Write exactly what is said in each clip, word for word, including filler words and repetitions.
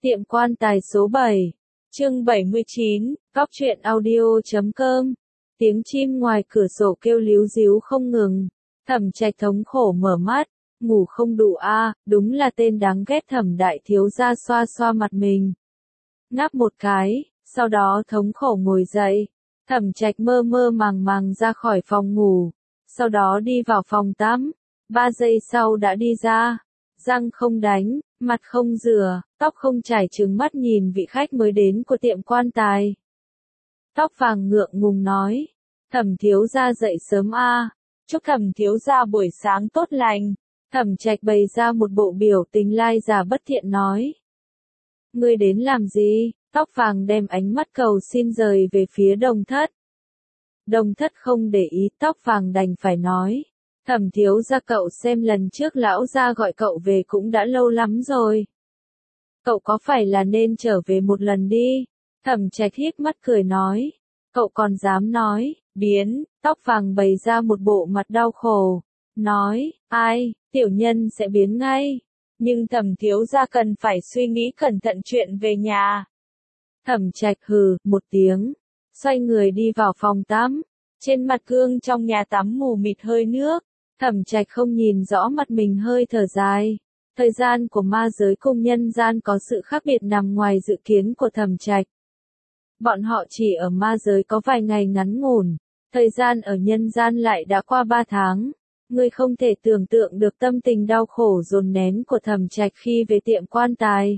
Tiệm quan tài số bảy, chương bảy mươi chín, góc truyện audio chấm com. Tiếng chim ngoài cửa sổ kêu líu ríu không ngừng. Thẩm Trạch thống khổ mở mắt, ngủ không đủ a, à, đúng là tên đáng ghét Thẩm đại thiếu gia. Xoa xoa mặt mình, ngáp một cái, sau đó thống khổ ngồi dậy. Thẩm Trạch mơ mơ màng màng ra khỏi phòng ngủ, sau đó đi vào phòng tắm, ba giây sau đã đi ra, răng không đánh, mặt không rửa, tóc không chải, trừng mắt nhìn vị khách mới đến của tiệm quan tài. Tóc vàng ngượng ngùng nói, Thẩm thiếu gia dậy sớm a, à. Chúc Thẩm thiếu gia buổi sáng tốt lành. Thẩm Trạch bày ra một bộ biểu tình lai giả bất thiện nói, ngươi đến làm gì? Tóc vàng đem ánh mắt cầu xin rời về phía Đồng Thất. Đồng Thất không để ý, tóc vàng đành phải nói, Thẩm thiếu gia, cậu xem lần trước lão gia gọi cậu về cũng đã lâu lắm rồi. Cậu có phải là nên trở về một lần đi? Thẩm Trạch híp mắt cười nói, cậu còn dám nói, biến. Tóc vàng bày ra một bộ mặt đau khổ, nói, ai, tiểu nhân sẽ biến ngay. Nhưng Thẩm thiếu gia cần phải suy nghĩ cẩn thận chuyện về nhà. Thẩm Trạch hừ một tiếng, xoay người đi vào phòng tắm. Trên mặt gương trong nhà tắm mù mịt hơi nước. Thẩm Trạch không nhìn rõ mặt mình, hơi thở dài. Thời gian của ma giới cùng nhân gian có sự khác biệt nằm ngoài dự kiến của Thẩm Trạch. Bọn họ chỉ ở ma giới có vài ngày ngắn ngủn, thời gian ở nhân gian lại đã qua ba tháng. Ngươi không thể tưởng tượng được tâm tình đau khổ dồn nén của Thẩm Trạch khi về tiệm quan tài.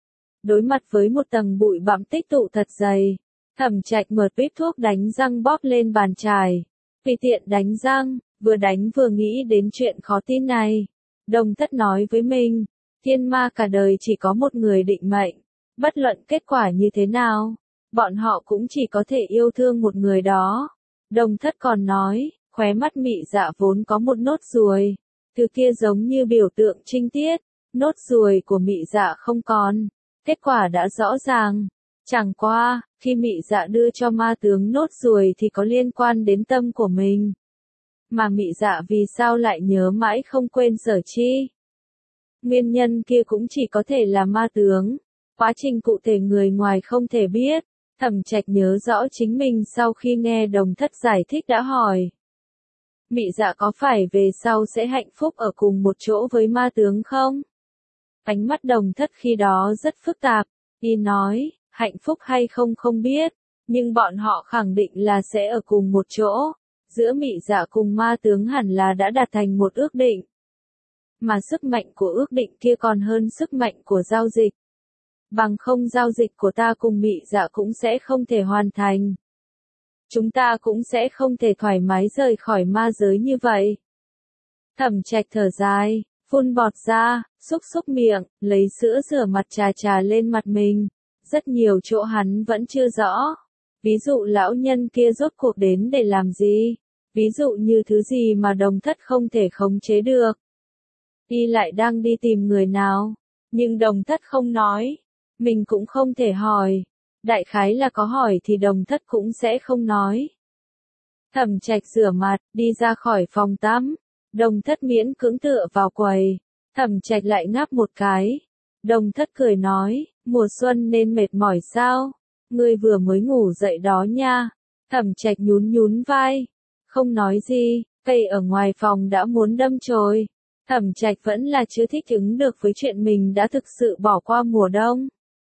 Đối mặt với một tầng bụi bặm tích tụ thật dày, Thẩm Trạch mở tuyếp thuốc đánh răng bóp lên bàn chải. Vì tiện đánh răng, vừa đánh vừa nghĩ đến chuyện khó tin này. Đồng Thất nói với mình, thiên ma cả đời chỉ có một người định mệnh. Bất luận kết quả như thế nào, bọn họ cũng chỉ có thể yêu thương một người đó. Đồng Thất còn nói, khóe mắt Mị Dạ vốn có một nốt ruồi. Thứ kia giống như biểu tượng trinh tiết. Nốt ruồi của Mị Dạ không còn. Kết quả đã rõ ràng. Chẳng qua, khi Mị Dạ đưa cho ma tướng nốt ruồi thì có liên quan đến tâm của mình. Mà Mị Dạ vì sao lại nhớ mãi không quên Sở Chi? Nguyên nhân kia cũng chỉ có thể là ma tướng. Quá trình cụ thể người ngoài không thể biết. Thẩm Trạch nhớ rõ chính mình sau khi nghe Đồng Thất giải thích đã hỏi, Mị Dạ có phải về sau sẽ hạnh phúc ở cùng một chỗ với ma tướng không? Ánh mắt Đồng Thất khi đó rất phức tạp. Y nói, hạnh phúc hay không không biết, nhưng bọn họ khẳng định là sẽ ở cùng một chỗ. Giữa Mị Dạ cùng ma tướng hẳn là đã đạt thành một ước định. Mà sức mạnh của ước định kia còn hơn sức mạnh của giao dịch. Bằng không giao dịch của ta cùng Mị Dạ cũng sẽ không thể hoàn thành. Chúng ta cũng sẽ không thể thoải mái rời khỏi ma giới như vậy. Thẩm Trạch thở dài, phun bọt ra, xúc xúc miệng, lấy sữa rửa mặt trà trà lên mặt mình. Rất nhiều chỗ hắn vẫn chưa rõ. Ví dụ lão nhân kia rốt cuộc đến để làm gì? Ví dụ như thứ gì mà Đồng Thất không thể khống chế được? Y lại đang đi tìm người nào? Nhưng Đồng Thất không nói. Mình cũng không thể hỏi. Đại khái là có hỏi thì Đồng Thất cũng sẽ không nói. Thẩm Trạch rửa mặt, đi ra khỏi phòng tắm. Đồng Thất miễn cưỡng tựa vào quầy. Thẩm Trạch lại ngáp một cái. Đồng Thất cười nói, mùa xuân nên mệt mỏi sao? Ngươi vừa mới ngủ dậy đó nha. Thẩm Trạch nhún nhún vai. Không nói gì, cây ở ngoài phòng đã muốn đâm chồi. Thẩm Trạch vẫn là chưa thích ứng được với chuyện mình đã thực sự bỏ qua mùa đông.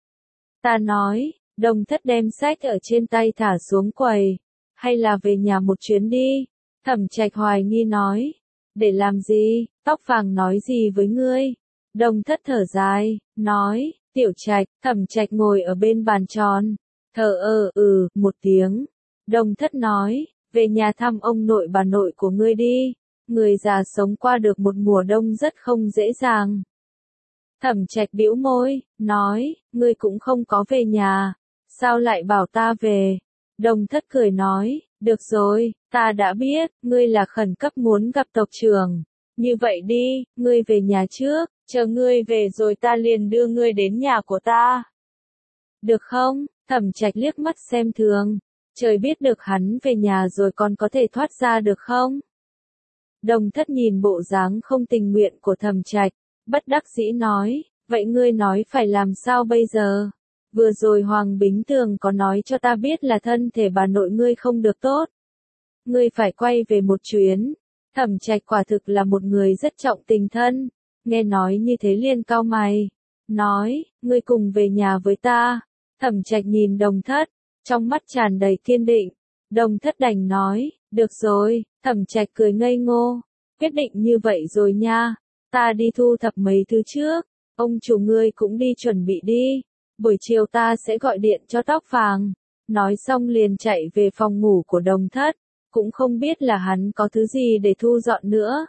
Ta nói, Đồng Thất đem sách ở trên tay thả xuống quầy. Hay là về nhà một chuyến đi? Thẩm Trạch hoài nghi nói. Để làm gì? Tóc vàng nói gì với ngươi? Đồng Thất thở dài, nói, Tiểu Trạch. Thẩm Trạch ngồi ở bên bàn tròn, thở ơ ừ một tiếng. Đồng Thất nói, về nhà thăm ông nội bà nội của ngươi đi. Người già sống qua được một mùa đông rất không dễ dàng. Thẩm Trạch bĩu môi, nói, ngươi cũng không có về nhà, sao lại bảo ta về? Đồng Thất cười nói, được rồi, ta đã biết, ngươi là khẩn cấp muốn gặp tộc trưởng. Như vậy đi, ngươi về nhà trước, chờ ngươi về rồi ta liền đưa ngươi đến nhà của ta. Được không? Thẩm Trạch liếc mắt xem thường, trời biết được hắn về nhà rồi còn có thể thoát ra được không? Đồng Thất nhìn bộ dáng không tình nguyện của Thẩm Trạch, bất đắc dĩ nói, vậy vậy ngươi nói phải làm sao bây giờ? Vừa rồi Hoàng Bính Tường có nói cho ta biết là thân thể bà nội ngươi không được tốt. Ngươi phải quay về một chuyến. Thẩm Trạch quả thực là một người rất trọng tình thân. Nghe nói như thế liền cau mày. Nói, ngươi cùng về nhà với ta. Thẩm Trạch nhìn Đồng Thất, trong mắt tràn đầy kiên định. Đồng Thất đành nói, được rồi. Thẩm Trạch cười ngây ngô. Quyết định như vậy rồi nha. Ta đi thu thập mấy thứ trước. Ông chủ ngươi cũng đi chuẩn bị đi. Buổi chiều ta sẽ gọi điện cho Tóc Vàng. Nói xong liền chạy về phòng ngủ của Đồng Thất. Cũng không biết là hắn có thứ gì để thu dọn nữa.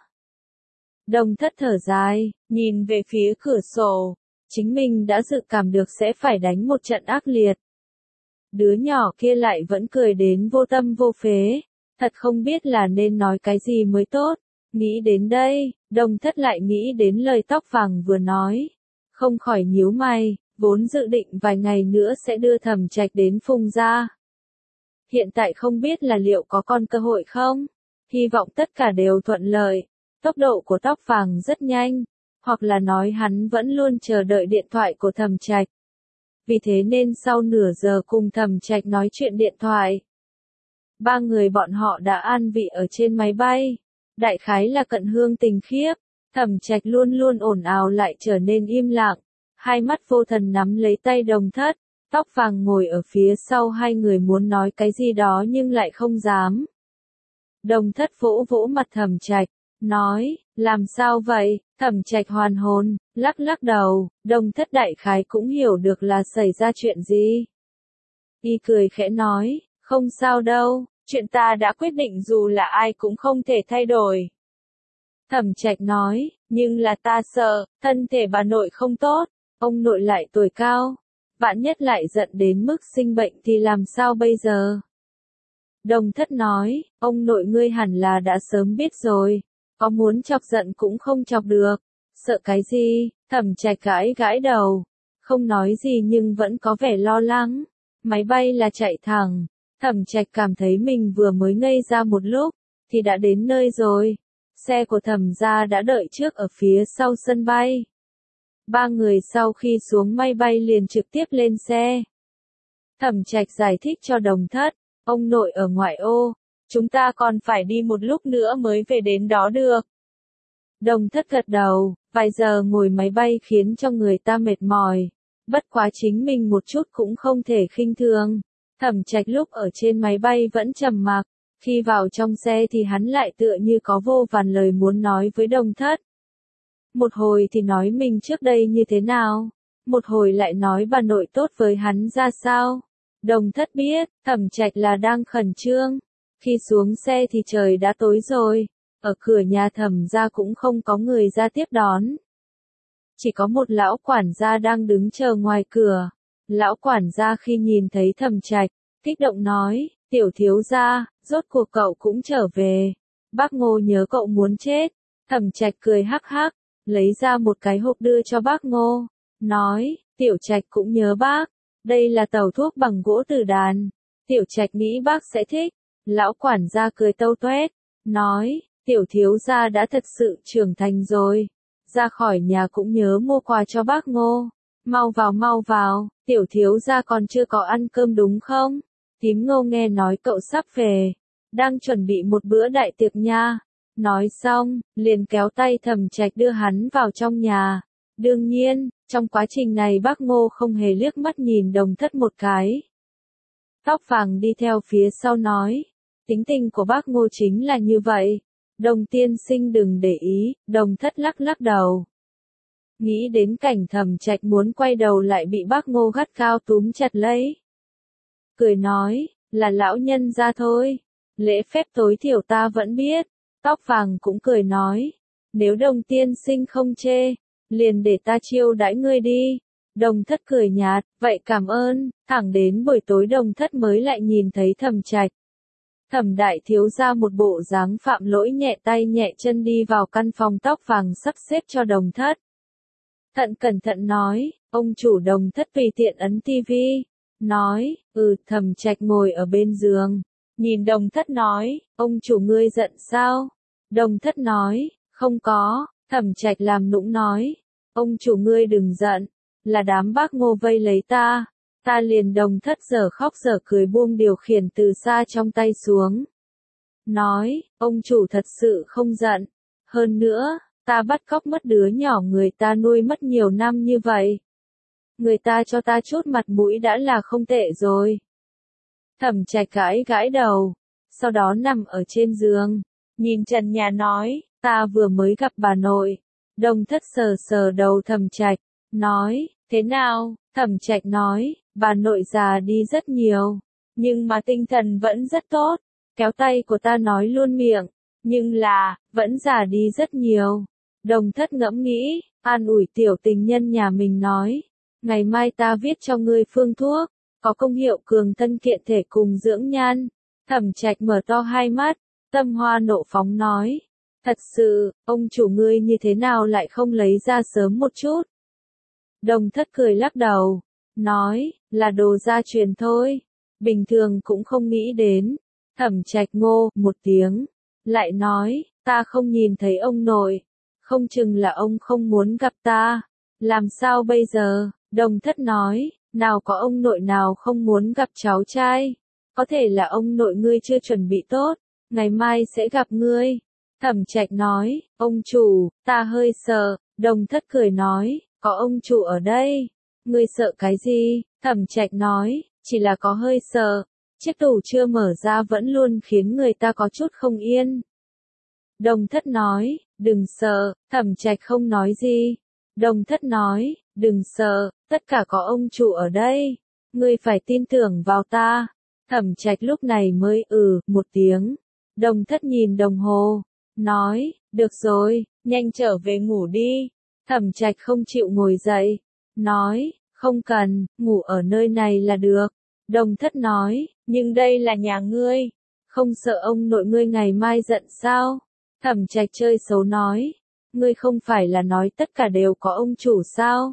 Đồng Thất thở dài, nhìn về phía cửa sổ. Chính mình đã dự cảm được sẽ phải đánh một trận ác liệt. Đứa nhỏ kia lại vẫn cười đến vô tâm vô phế. Thật không biết là nên nói cái gì mới tốt. Nghĩ đến đây, Đồng Thất lại nghĩ đến lời Tóc Vàng vừa nói. Không khỏi nhíu mày, vốn dự định vài ngày nữa sẽ đưa Thẩm Trạch đến Phùng gia. Hiện tại không biết là liệu có còn cơ hội không? Hy vọng tất cả đều thuận lợi. Tốc độ của Tóc Vàng rất nhanh, hoặc là nói hắn vẫn luôn chờ đợi điện thoại của Thẩm Trạch. Vì thế nên sau nửa giờ cùng Thẩm Trạch nói chuyện điện thoại. Ba người bọn họ đã an vị ở trên máy bay. Đại khái là cận hương tình khiếp. Thẩm Trạch luôn luôn ồn ào lại trở nên im lặng. Hai mắt vô thần nắm lấy tay Đồng Thất. Tóc Vàng ngồi ở phía sau hai người muốn nói cái gì đó nhưng lại không dám. Đồng Thất vỗ vỗ mặt Thẩm Trạch, nói, làm sao vậy? Thẩm Trạch hoàn hồn, lắc lắc đầu. Đồng Thất đại khái cũng hiểu được là xảy ra chuyện gì. Y cười khẽ nói, không sao đâu, chuyện ta đã quyết định dù là ai cũng không thể thay đổi. Thẩm Trạch nói, nhưng là ta sợ, thân thể bà nội không tốt, ông nội lại tuổi cao. Vạn nhất lại giận đến mức sinh bệnh thì làm sao bây giờ? Đồng Thất nói, ông nội ngươi hẳn là đã sớm biết rồi, có muốn chọc giận cũng không chọc được, sợ cái gì? Thẩm Trạch gãi gãi đầu, không nói gì nhưng vẫn có vẻ lo lắng. Máy bay là chạy thẳng, Thẩm Trạch cảm thấy mình vừa mới ngây ra một lúc, thì đã đến nơi rồi. Xe của Thẩm gia đã đợi trước ở phía sau sân bay. Ba người sau khi xuống máy bay liền trực tiếp lên xe. Thẩm Trạch giải thích cho Đồng Thất, ông nội ở ngoại ô, chúng ta còn phải đi một lúc nữa mới về đến đó được. Đồng Thất gật đầu, vài giờ ngồi máy bay khiến cho người ta mệt mỏi, bất quá chính mình một chút cũng không thể khinh thường. Thẩm Trạch lúc ở trên máy bay vẫn trầm mặc, khi vào trong xe thì hắn lại tựa như có vô vàn lời muốn nói với Đồng Thất. Một hồi thì nói mình trước đây như thế nào, một hồi lại nói bà nội tốt với hắn ra sao. Đồng Thất biết, Thẩm Trạch là đang khẩn trương. Khi xuống xe thì trời đã tối rồi, ở cửa nhà Thẩm gia cũng không có người ra tiếp đón. Chỉ có một lão quản gia đang đứng chờ ngoài cửa. Lão quản gia khi nhìn thấy Thẩm Trạch, kích động nói, tiểu thiếu gia, rốt cuộc cậu cũng trở về. Bác Ngô nhớ cậu muốn chết. Thẩm Trạch cười hắc hắc, lấy ra một cái hộp đưa cho bác Ngô, nói, tiểu Trạch cũng nhớ bác, đây là tàu thuốc bằng gỗ tử đàn, tiểu Trạch nghĩ bác sẽ thích. Lão quản gia cười tâu toét, nói, tiểu thiếu gia đã thật sự trưởng thành rồi, ra khỏi nhà cũng nhớ mua quà cho bác Ngô, mau vào mau vào, tiểu thiếu gia còn chưa có ăn cơm đúng không? Tím Ngô nghe nói cậu sắp về, đang chuẩn bị một bữa đại tiệc nha. Nói xong, liền kéo tay Thẩm Trạch đưa hắn vào trong nhà. Đương nhiên, trong quá trình này bác Ngô không hề liếc mắt nhìn Đồng Thất một cái. Tóc Vàng đi theo phía sau nói, tính tình của bác Ngô chính là như vậy. Đồng tiên sinh đừng để ý. Đồng Thất lắc lắc đầu. Nghĩ đến cảnh Thẩm Trạch muốn quay đầu lại bị bác Ngô gắt gao túm chặt lấy. Cười nói, là lão nhân ra thôi. Lễ phép tối thiểu ta vẫn biết. Tóc Vàng cũng cười nói, nếu Đồng tiên sinh không chê, liền để ta chiêu đãi ngươi đi. Đồng Thất cười nhạt, vậy cảm ơn. Thẳng đến buổi tối Đồng Thất mới lại nhìn thấy Thẩm Trạch. Thẩm đại thiếu gia một bộ dáng phạm lỗi nhẹ tay nhẹ chân đi vào căn phòng Tóc Vàng sắp xếp cho Đồng Thất. Thận cẩn thận nói, ông chủ. Đồng Thất tùy tiện ấn tivi, nói, ừ. Thẩm Trạch ngồi ở bên giường, nhìn Đồng Thất nói, ông chủ ngươi giận sao? Đồng Thất nói, không có. Thẩm Trạch làm nũng nói, ông chủ ngươi đừng giận, là đám bác Ngô vây lấy ta. Ta liền Đồng Thất dở khóc dở cười buông điều khiển từ xa trong tay xuống. Nói, ông chủ thật sự không giận. Hơn nữa, ta bắt cóc mất đứa nhỏ người ta nuôi mất nhiều năm như vậy. Người ta cho ta chút mặt mũi đã là không tệ rồi. Thẩm Trạch gãi gãi đầu, sau đó nằm ở trên giường, nhìn trần nhà nói, ta vừa mới gặp bà nội. Đồng Thất sờ sờ đầu Thẩm Trạch, nói, thế nào? Thẩm Trạch nói, bà nội già đi rất nhiều, nhưng mà tinh thần vẫn rất tốt. Kéo tay của ta nói luôn miệng, nhưng là, vẫn già đi rất nhiều. Đồng Thất ngẫm nghĩ, an ủi tiểu tình nhân nhà mình nói, ngày mai ta viết cho ngươi phương thuốc, có công hiệu cường thân kiện thể cùng dưỡng nhan. Thẩm Trạch mở to hai mắt, tâm hoa nộ phóng nói, thật sự, ông chủ ngươi như thế nào lại không lấy ra sớm một chút? Đồng Thất cười lắc đầu, nói, là đồ gia truyền thôi, bình thường cũng không nghĩ đến. Thẩm Trạch ngô một tiếng, lại nói, ta không nhìn thấy ông nội, không chừng là ông không muốn gặp ta, làm sao bây giờ? Đồng Thất nói, nào có ông nội nào không muốn gặp cháu trai, có thể là ông nội ngươi chưa chuẩn bị tốt, ngày mai sẽ gặp ngươi. Thẩm Trạch nói, ông chủ, ta hơi sợ. Đồng Thất cười nói, có ông chủ ở đây, ngươi sợ cái gì? Thẩm Trạch nói, chỉ là có hơi sợ. Chiếc tủ chưa mở ra vẫn luôn khiến người ta có chút không yên. Đồng Thất nói, đừng sợ. Thẩm Trạch không nói gì. Đồng Thất nói, đừng sợ, tất cả có ông chủ ở đây, ngươi phải tin tưởng vào ta. Thẩm Trạch lúc này mới ừ một tiếng. Đồng Thất nhìn đồng hồ, nói, được rồi, nhanh trở về ngủ đi. Thẩm Trạch không chịu ngồi dậy, nói, không cần, ngủ ở nơi này là được. Đồng Thất nói, nhưng đây là nhà ngươi, không sợ ông nội ngươi ngày mai giận sao? Thẩm Trạch chơi xấu nói, ngươi không phải là nói tất cả đều có ông chủ sao?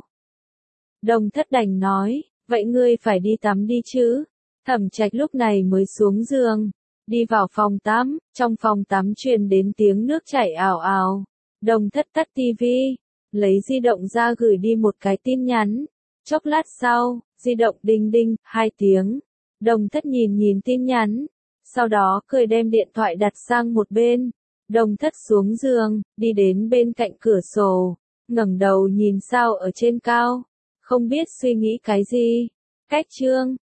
Đồng Thất đành nói, vậy ngươi phải đi tắm đi chứ? Thẩm Trạch lúc này mới xuống giường, đi vào phòng tắm, trong phòng tắm truyền đến tiếng nước chảy ào ào. Đồng Thất tắt tivi, lấy di động ra gửi đi một cái tin nhắn. Chốc lát sau, di động đinh đinh, hai tiếng. Đồng Thất nhìn nhìn tin nhắn, sau đó cười đem điện thoại đặt sang một bên. Đồng Thất xuống giường, đi đến bên cạnh cửa sổ, ngẩng đầu nhìn sao ở trên cao, không biết suy nghĩ cái gì. Cách chương